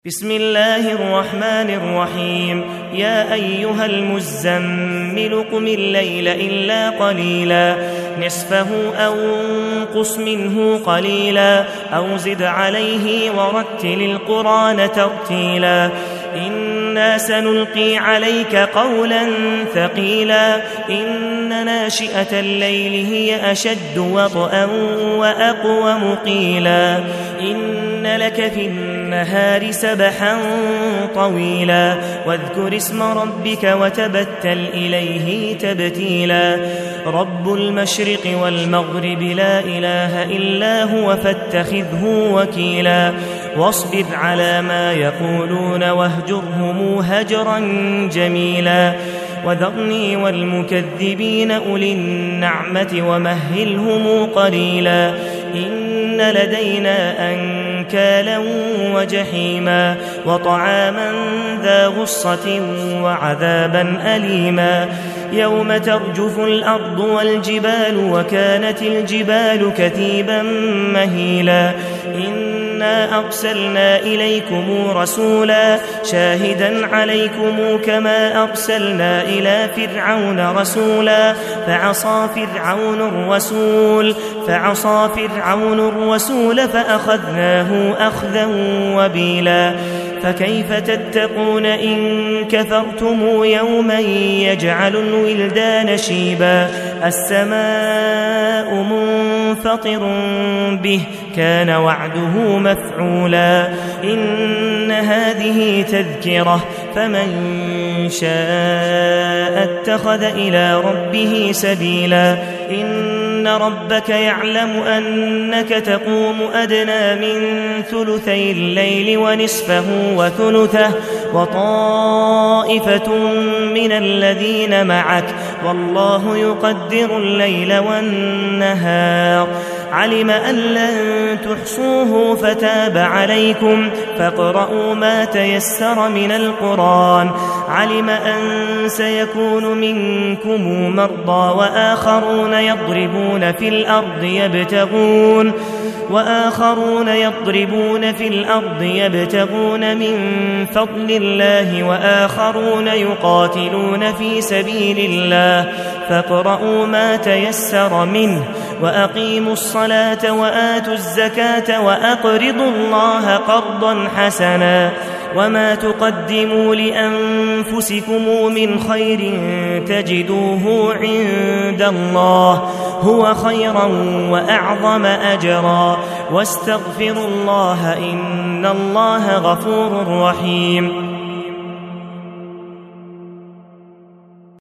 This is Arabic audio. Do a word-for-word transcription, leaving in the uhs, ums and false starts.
بسم الله الرحمن الرحيم. يا أيها المزمل قم الليل إلا قليلا نصفه أو انقص منه قليلا أو زد عليه ورتل القرآن ترتيلا إنا سنلقي عليك قولا ثقيلا إن ناشئة الليل هي أشد وطئا وأقوم قيلا إن لك في النهار سبحا طويلا واذكر اسم ربك وتبتل إليه تبتيلا رب المشرق والمغرب لا إله إلا هو فاتخذه وكيلا واصبر على ما يقولون واهجرهم هجرا جميلا وذرني والمكذبين أولي النعمة ومهلهم قليلا إن لدينا أنكالا وجحيما وطعاما ذا غصة وعذابا أليما يوم ترجف الأرض والجبال وكانت الجبال كثيبا مهيلا إنا أرسلنا إليكم رسولا شاهدا عليكم كما أرسلنا إلى فرعون رسولا فعصى فرعون الرسول فعصى فرعون الرسول فأخذناه أخذا وبيلا فكيف تتقون إن كفرتم يوما يجعل الولدان شيبا السماء منفطر به كان وعده مفعولا إن هذه تذكرة فمن شاء اتخذ إلى ربه سبيلا إن ربك يعلم أنك تقوم أدنى من ثلثي الليل ونصفه وثلثه وطائفة من الذين معك والله يقدر الليل والنهار علم أن لن تحصوه فتاب عليكم فاقرؤوا ما تيسر من القرآن علم أن سيكون منكم مرضى وآخرون يضربون في الأرض يبتغون وآخرون يضربون في الأرض يبتغون من فضل الله وآخرون يقاتلون في سبيل الله فاقرؤوا ما تيسر منه وأقيموا الصلاة وآتوا الزكاة وأقرضوا الله قرضا حسنا وما تقدموا لأنفسكم من خير تجدوه عند الله هو خيرا وأعظم أجرا واستغفروا الله إن الله غفور رحيم.